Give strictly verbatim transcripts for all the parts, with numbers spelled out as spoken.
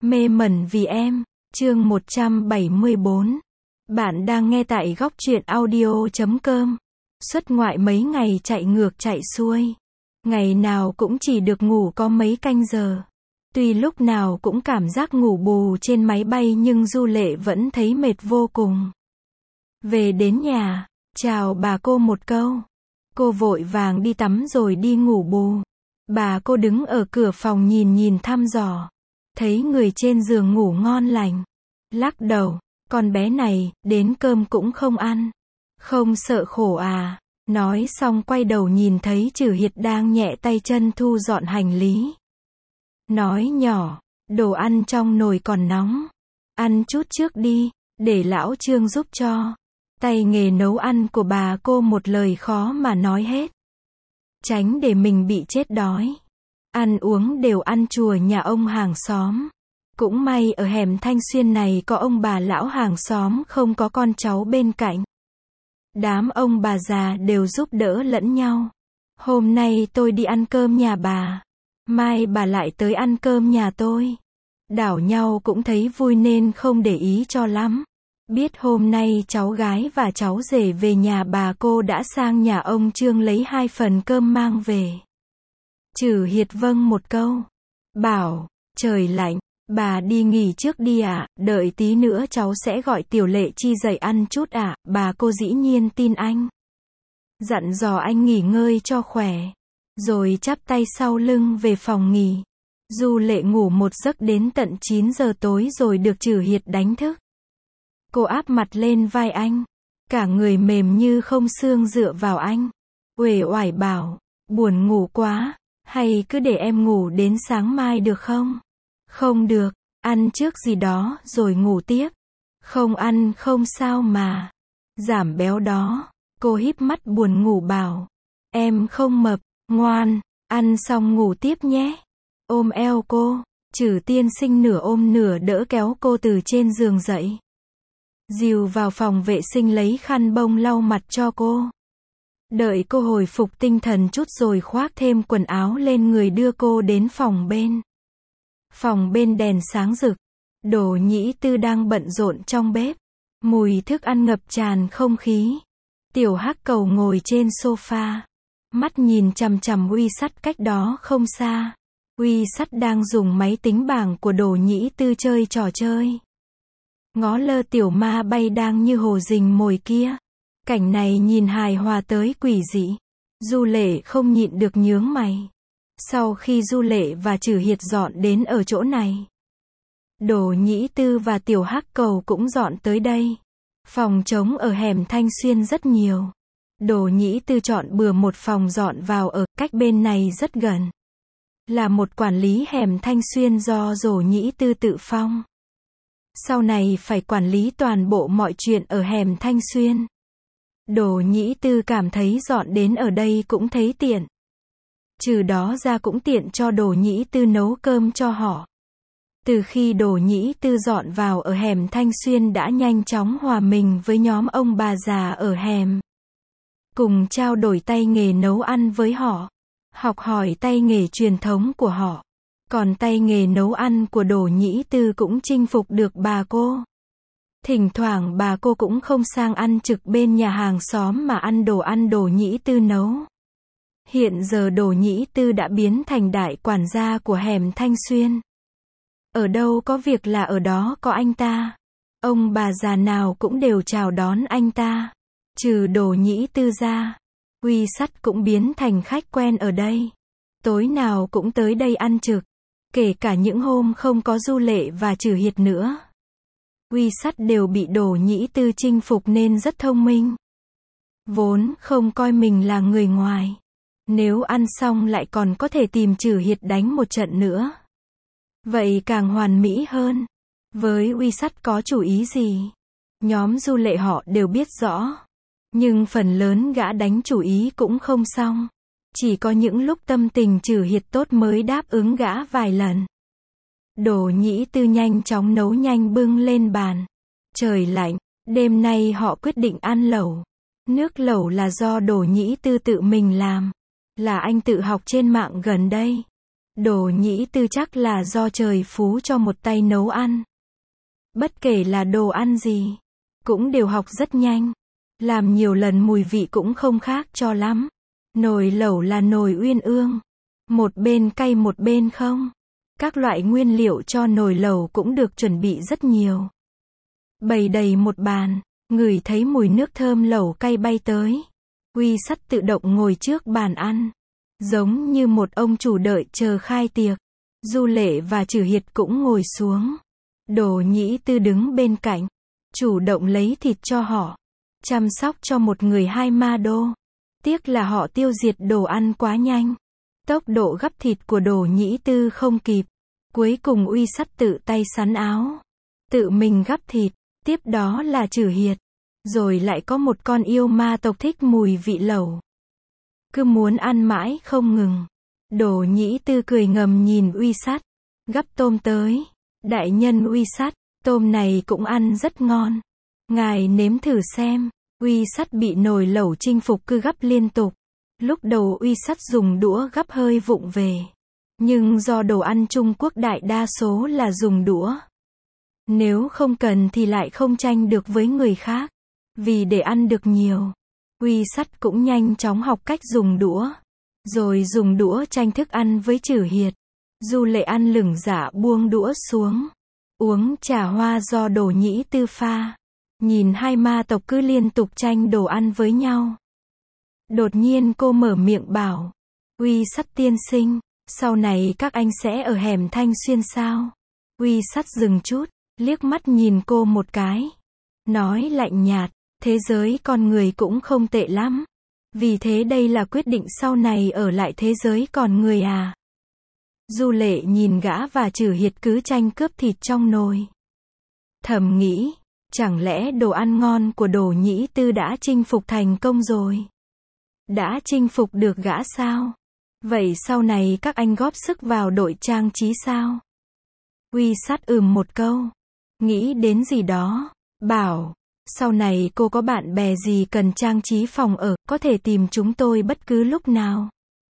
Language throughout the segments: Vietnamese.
Mê mẩn vì em, chương một trăm bảy mươi bốn. Bạn đang nghe tại góc truyện audio chấm com. Xuất ngoại mấy ngày chạy ngược chạy xuôi. Ngày nào cũng chỉ được ngủ có mấy canh giờ. Tuy lúc nào cũng cảm giác ngủ bù trên máy bay nhưng Du Lệ vẫn thấy mệt vô cùng. Về đến nhà, chào bà cô một câu. Cô vội vàng đi tắm rồi đi ngủ bù. Bà cô đứng ở cửa phòng nhìn nhìn thăm dò. Thấy người trên giường ngủ ngon lành. Lắc đầu, con bé này, đến cơm cũng không ăn. Không sợ khổ à? Nói xong quay đầu nhìn thấy Trử Hiệt đang nhẹ tay chân thu dọn hành lý. Nói nhỏ, đồ ăn trong nồi còn nóng. Ăn chút trước đi, để lão Trương giúp cho. Tay nghề nấu ăn của bà cô một lời khó mà nói hết. Tránh để mình bị chết đói. Ăn uống đều ăn chùa nhà ông hàng xóm. Cũng may ở hẻm Thanh Xuyên này có ông bà lão hàng xóm không có con cháu bên cạnh. Đám ông bà già đều giúp đỡ lẫn nhau. Hôm nay tôi đi ăn cơm nhà bà. Mai bà lại tới ăn cơm nhà tôi. Đảo nhau cũng thấy vui nên không để ý cho lắm. Biết hôm nay cháu gái và cháu rể về nhà bà cô đã sang nhà ông Trương lấy hai phần cơm mang về. Trử Hiệt vâng một câu. Bảo, trời lạnh, bà đi nghỉ trước đi ạ, đợi tí nữa cháu sẽ gọi Tiểu Lệ Chi dậy ăn chút ạ, bà cô dĩ nhiên tin anh. Dặn dò anh nghỉ ngơi cho khỏe. Rồi chắp tay sau lưng về phòng nghỉ. Du Lệ ngủ một giấc đến tận chín giờ tối rồi được Trử Hiệt đánh thức. Cô áp mặt lên vai anh. Cả người mềm như không xương dựa vào anh. Uể oải bảo, buồn ngủ quá. Hay cứ để em ngủ đến sáng mai được không? Không được, ăn trước gì đó rồi ngủ tiếp. Không ăn không sao mà. Giảm béo đó. Cô híp mắt buồn ngủ bảo. Em không mập, ngoan, ăn xong ngủ tiếp nhé. Ôm eo cô, Trử tiên sinh nửa ôm nửa đỡ kéo cô từ trên giường dậy. Dìu vào phòng vệ sinh lấy khăn bông lau mặt cho cô. Đợi cô hồi phục tinh thần chút rồi khoác thêm quần áo lên người đưa cô đến phòng bên. Phòng bên đèn sáng rực. Đỗ Nhĩ Tư đang bận rộn trong bếp. Mùi thức ăn ngập tràn không khí. Tiểu Hắc Cầu ngồi trên sofa. Mắt nhìn chằm chằm Uy Sắt cách đó không xa. Uy Sắt đang dùng máy tính bảng của Đỗ Nhĩ Tư chơi trò chơi. Ngó lơ tiểu ma bay đang như hồ rình mồi kia. Cảnh này nhìn hài hòa tới quỷ dị. Du Lệ không nhịn được nhướng mày. Sau khi Du Lệ và Trử Hiệt dọn đến ở chỗ này, Đỗ Nhĩ Tư và Tiểu Hắc Cầu cũng dọn tới đây. Phòng trống ở hẻm Thanh Xuyên rất nhiều. Đỗ Nhĩ Tư chọn bừa một phòng dọn vào ở, cách bên này rất gần. Là một quản lý hẻm Thanh Xuyên do Đỗ Nhĩ Tư tự phong. Sau này phải quản lý toàn bộ mọi chuyện ở hẻm Thanh Xuyên. Đỗ Nhĩ Tư cảm thấy dọn đến ở đây cũng thấy tiện. Trừ đó ra cũng tiện cho Đỗ Nhĩ Tư nấu cơm cho họ. Từ khi Đỗ Nhĩ Tư dọn vào ở hẻm Thanh Xuyên đã nhanh chóng hòa mình với nhóm ông bà già ở hẻm. Cùng trao đổi tay nghề nấu ăn với họ. Học hỏi tay nghề truyền thống của họ. Còn tay nghề nấu ăn của Đỗ Nhĩ Tư cũng chinh phục được bà cô. Thỉnh thoảng bà cô cũng không sang ăn trực bên nhà hàng xóm mà ăn đồ ăn Đỗ Nhĩ Tư nấu. Hiện giờ Đỗ Nhĩ Tư đã biến thành đại quản gia của hẻm Thanh Xuyên. Ở đâu có việc là ở đó có anh ta. Ông bà già nào cũng đều chào đón anh ta. Trừ Đỗ Nhĩ Tư ra, Uy Sắt cũng biến thành khách quen ở đây. Tối nào cũng tới đây ăn trực. Kể cả những hôm không có Du Lệ và Trử Hiệt nữa. Uy Sắt đều bị Đỗ Nhĩ Tư chinh phục nên rất thông minh. Vốn không coi mình là người ngoài. Nếu ăn xong lại còn có thể tìm Trử Hiệt đánh một trận nữa. Vậy càng hoàn mỹ hơn. Với Uy Sắt có chủ ý gì? Nhóm Du Lệ họ đều biết rõ. Nhưng phần lớn gã đánh chủ ý cũng không xong. Chỉ có những lúc tâm tình Trử Hiệt tốt mới đáp ứng gã vài lần. Đỗ Nhĩ Tư nhanh chóng nấu nhanh bưng lên bàn. Trời lạnh, đêm nay họ quyết định ăn lẩu. Nước lẩu là do Đỗ Nhĩ Tư tự mình làm. Là anh tự học trên mạng gần đây. Đồ Nhĩ Tư chắc là do trời phú cho một tay nấu ăn. Bất kể là đồ ăn gì, cũng đều học rất nhanh. Làm nhiều lần mùi vị cũng không khác cho lắm. Nồi lẩu là nồi uyên ương. Một bên cay một bên không. Các loại nguyên liệu cho nồi lẩu cũng được chuẩn bị rất nhiều. Bày đầy một bàn, ngửi thấy mùi nước thơm lẩu cay bay tới. Uy Sắt tự động ngồi trước bàn ăn, giống như một ông chủ đợi chờ khai tiệc. Du Lệ và Trử Hiệt cũng ngồi xuống. Đồ Nhĩ Tư đứng bên cạnh, chủ động lấy thịt cho họ, chăm sóc cho một người hai ma đô. Tiếc là họ tiêu diệt đồ ăn quá nhanh. Tốc độ gắp thịt của Đồ Nhĩ Tư không kịp. Cuối cùng Uy Sắt tự tay sắn áo, tự mình gắp thịt. Tiếp đó là Trử Hiệt. Rồi lại có một con yêu ma tộc thích mùi vị lẩu. Cứ muốn ăn mãi không ngừng. Đồ Nhĩ Tư cười ngầm nhìn Uy Sắt. Gắp tôm tới. Đại nhân Uy Sắt, tôm này cũng ăn rất ngon. Ngài nếm thử xem. Uy Sắt bị nồi lẩu chinh phục cứ gắp liên tục. Lúc đầu Uy Sắt dùng đũa gắp hơi vụng về. Nhưng do đồ ăn Trung Quốc đại đa số là dùng đũa. Nếu không cần thì lại không tranh được với người khác. Vì để ăn được nhiều, Uy Sắt cũng nhanh chóng học cách dùng đũa. Rồi dùng đũa tranh thức ăn với Trử Hiệt. Du Lệ ăn lửng dạ buông đũa xuống. Uống trà hoa do Đồ Nhĩ Tư pha. Nhìn hai ma tộc cứ liên tục tranh đồ ăn với nhau. Đột nhiên cô mở miệng bảo. Uy Sắt tiên sinh, sau này các anh sẽ ở hẻm Thanh Xuyên sao? Uy Sắt dừng chút, liếc mắt nhìn cô một cái. Nói lạnh nhạt, thế giới con người cũng không tệ lắm. Vì thế đây là quyết định sau này ở lại thế giới con người à? Du Lệ nhìn gã và Trử Hiệt cứ tranh cướp thịt trong nồi. Thầm nghĩ, chẳng lẽ đồ ăn ngon của Đồ Nhĩ Tư đã chinh phục thành công rồi? Đã chinh phục được gã sao? Vậy sau này các anh góp sức vào đội trang trí sao? Uy Sắt ừm một câu. Nghĩ đến gì đó, bảo, sau này cô có bạn bè gì cần trang trí phòng ở, có thể tìm chúng tôi bất cứ lúc nào.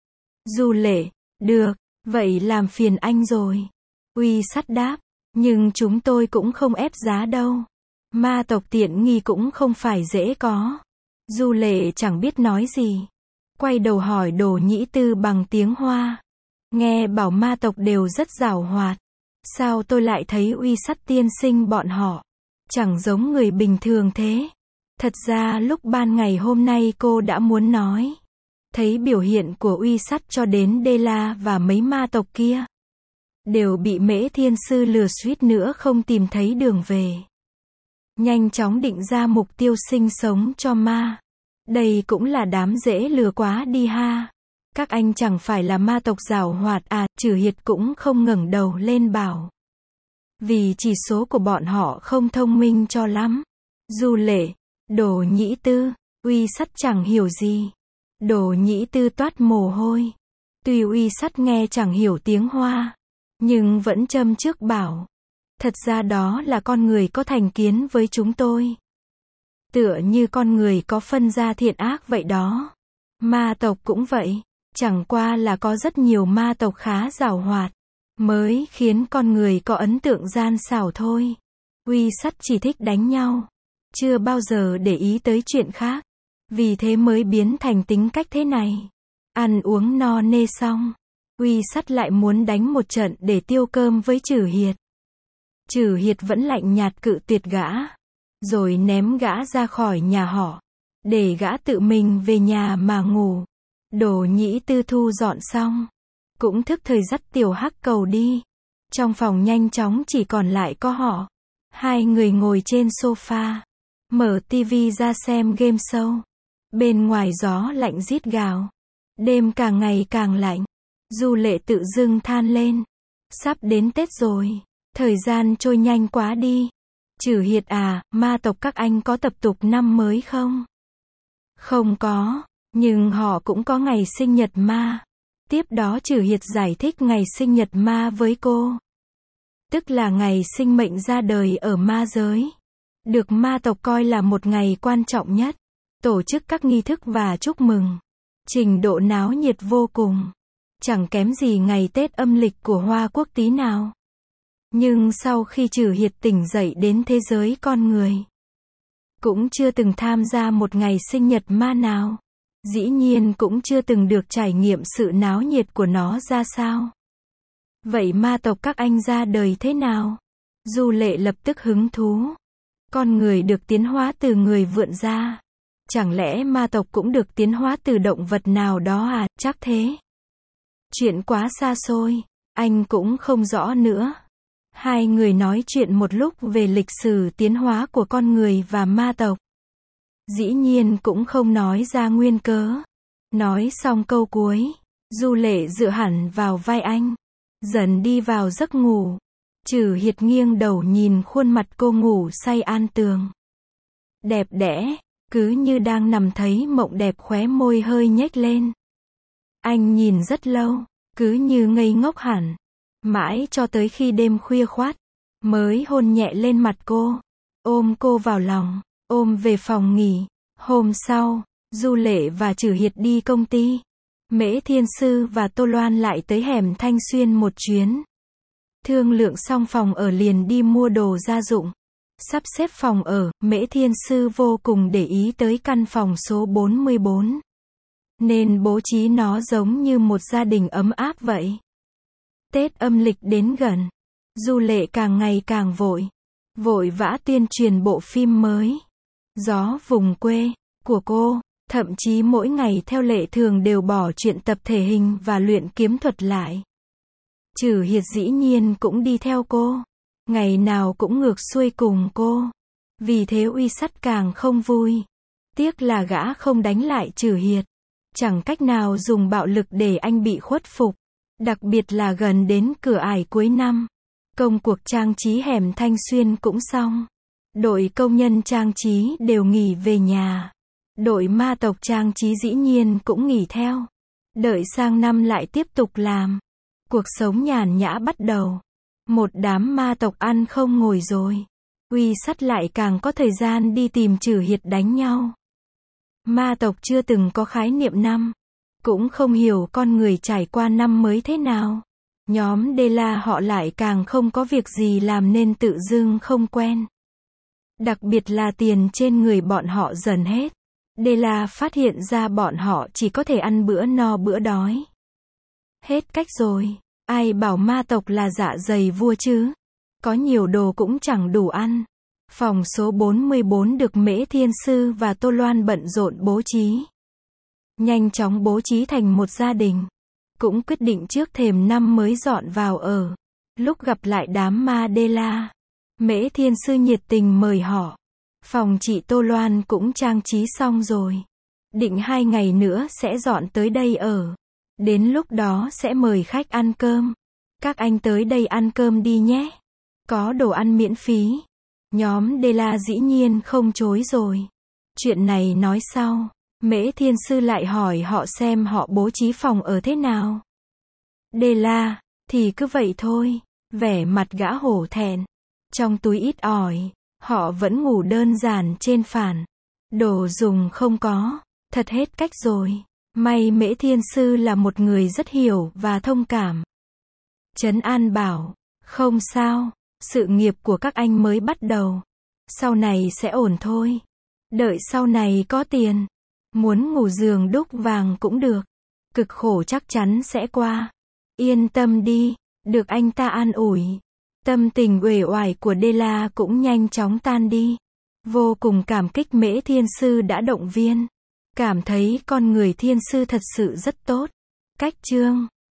Du Lệ, được, vậy làm phiền anh rồi. Uy Sắt đáp, nhưng chúng tôi cũng không ép giá đâu. Ma tộc tiện nghi cũng không phải dễ có. Du Lệ chẳng biết nói gì. Quay đầu hỏi Đồ Nhĩ Tư bằng tiếng Hoa. Nghe bảo ma tộc đều rất giàu hoạt. Sao tôi lại thấy Uy Sắt tiên sinh bọn họ chẳng giống người bình thường thế? Thật ra lúc ban ngày hôm nay cô đã muốn nói. Thấy biểu hiện của Uy Sắt cho đến Đê La và mấy ma tộc kia. Đều bị Mễ Thiên Sư lừa suýt nữa không tìm thấy đường về. Nhanh chóng định ra mục tiêu sinh sống cho ma. Đây cũng là đám dễ lừa quá đi ha. Các anh chẳng phải là ma tộc giàu hoạt à? Trử Hiệt cũng không ngẩng đầu lên bảo. Vì chỉ số của bọn họ không thông minh cho lắm. Du Lệ, Đồ Nhĩ Tư, Uy Sắt chẳng hiểu gì. Đồ Nhĩ Tư toát mồ hôi. Tuy Uy Sắt nghe chẳng hiểu tiếng Hoa, nhưng vẫn châm trước bảo. Thật ra đó là con người có thành kiến với chúng tôi. Tựa như con người có phân ra thiện ác vậy đó. Ma tộc cũng vậy. Chẳng qua là có rất nhiều ma tộc khá giàu hoạt, mới khiến con người có ấn tượng gian xảo thôi. Uy Sắt chỉ thích đánh nhau, chưa bao giờ để ý tới chuyện khác. Vì thế mới biến thành tính cách thế này. Ăn uống no nê xong, Uy Sắt lại muốn đánh một trận để tiêu cơm với Trử Hiệt. Trử Hiệt vẫn lạnh nhạt cự tuyệt gã, rồi ném gã ra khỏi nhà họ, để gã tự mình về nhà mà ngủ. Đồ Nhĩ Tư thu dọn xong, cũng thức thời dắt Tiểu Hắc Cầu đi. Trong phòng nhanh chóng chỉ còn lại có họ. Hai người ngồi trên sofa, mở tivi ra xem game show. Bên ngoài gió lạnh rít gào. Đêm càng ngày càng lạnh. Du Lệ tự dưng than lên. Sắp đến Tết rồi. Thời gian trôi nhanh quá đi. Trử Hiệt à, ma tộc các anh có tập tục năm mới không? Không có. Nhưng họ cũng có ngày sinh nhật ma. Tiếp đó Trử Hiệt giải thích ngày sinh nhật ma với cô. Tức là ngày sinh mệnh ra đời ở ma giới. Được ma tộc coi là một ngày quan trọng nhất. Tổ chức các nghi thức và chúc mừng. Trình độ náo nhiệt vô cùng. chẳng kém gì ngày Tết âm lịch của Hoa Quốc tí nào. Nhưng sau khi Trử Hiệt tỉnh dậy đến thế giới con người, cũng chưa từng tham gia một ngày sinh nhật ma nào. Dĩ nhiên cũng chưa từng được trải nghiệm sự náo nhiệt của nó ra sao. Vậy ma tộc các anh ra đời thế nào? Du Lệ lập tức hứng thú. Con người được tiến hóa từ người vượn ra. Chẳng lẽ ma tộc cũng được tiến hóa từ động vật nào đó à? Chắc thế. Chuyện quá xa xôi, anh cũng không rõ nữa. Hai người nói chuyện một lúc về lịch sử tiến hóa của con người và ma tộc. Dĩ nhiên cũng không nói ra nguyên cớ. Nói xong câu cuối, Du Lệ dựa hẳn vào vai anh, dần đi vào giấc ngủ. Trử Hiệt nghiêng đầu nhìn khuôn mặt cô ngủ say an tường. Đẹp đẽ, cứ như đang nằm thấy mộng đẹp, khóe môi hơi nhếch lên. Anh nhìn rất lâu, cứ như ngây ngốc hẳn. Mãi cho tới khi đêm khuya khoắt, mới hôn nhẹ lên mặt cô, ôm cô vào lòng, ôm về phòng nghỉ. Hôm sau, Du Lệ và Trử Hiệt đi công ty. Mễ Thiên Sư và Tô Loan lại tới hẻm Thanh Xuyên một chuyến. Thương lượng xong phòng ở liền đi mua đồ gia dụng. Sắp xếp phòng ở, Mễ Thiên Sư vô cùng để ý tới căn phòng số bốn mươi bốn. Nên bố trí nó giống như một gia đình ấm áp vậy. Tết âm lịch đến gần, Du Lệ càng ngày càng vội. Vội vã tuyên truyền bộ phim mới, Gió Vùng Quê, của cô. Thậm chí mỗi ngày theo lệ thường đều bỏ chuyện tập thể hình và luyện kiếm thuật lại. Trử Hiệt dĩ nhiên cũng đi theo cô. Ngày nào cũng ngược xuôi cùng cô. Vì thế Uy Sắt càng không vui. Tiếc là gã không đánh lại Trử Hiệt. Chẳng cách nào dùng bạo lực để anh bị khuất phục. Đặc biệt là gần đến cửa ải cuối năm. Công cuộc trang trí hẻm Thanh Xuyên cũng xong. Đội công nhân trang trí đều nghỉ về nhà. Đội ma tộc trang trí dĩ nhiên cũng nghỉ theo. Đợi sang năm lại tiếp tục làm. Cuộc sống nhàn nhã bắt đầu. Một đám ma tộc ăn không ngồi rồi. Uy Sắt lại càng có thời gian đi tìm Trử Hiệt đánh nhau. Ma tộc chưa từng có khái niệm năm. Cũng không hiểu con người trải qua năm mới thế nào. Nhóm Đê La họ lại càng không có việc gì làm nên tự dưng không quen. Đặc biệt là tiền trên người bọn họ dần hết. Đê La phát hiện ra bọn họ chỉ có thể ăn bữa no bữa đói. Hết cách rồi. Ai bảo ma tộc là dạ dày vua chứ. Có nhiều đồ cũng chẳng đủ ăn. Phòng số bốn mươi bốn được Mễ Thiên Sư và Tô Loan bận rộn bố trí. Nhanh chóng bố trí thành một gia đình. Cũng quyết định trước thềm năm mới dọn vào ở. Lúc gặp lại đám ma Đê La, Mễ Thiên Sư nhiệt tình mời họ. Phòng chị Tô Loan cũng trang trí xong rồi. Định hai ngày nữa sẽ dọn tới đây ở. Đến lúc đó sẽ mời khách ăn cơm. Các anh tới đây ăn cơm đi nhé. Có đồ ăn miễn phí. Nhóm Đê La dĩ nhiên không chối rồi. Chuyện này nói sau. Mễ Thiên Sư lại hỏi họ xem họ bố trí phòng ở thế nào. Đê La, thì cứ vậy thôi. Vẻ mặt gã hổ thẹn. Trong túi ít ỏi. Họ vẫn ngủ đơn giản trên phản. Đồ dùng không có. Thật hết cách rồi. May Mễ Thiên Sư là một người rất hiểu và thông cảm. Trấn an bảo, không sao, sự nghiệp của các anh mới bắt đầu. Sau này sẽ ổn thôi. Đợi sau này có tiền. Muốn ngủ giường đúc vàng cũng được. Cực khổ chắc chắn sẽ qua. Yên tâm đi, được anh ta an ủi. Tâm tình uể oải của Đê La cũng nhanh chóng tan đi. Vô cùng cảm kích Mễ Thiên Sư đã động viên. Cảm thấy con người Thiên Sư thật sự rất tốt. Cách chương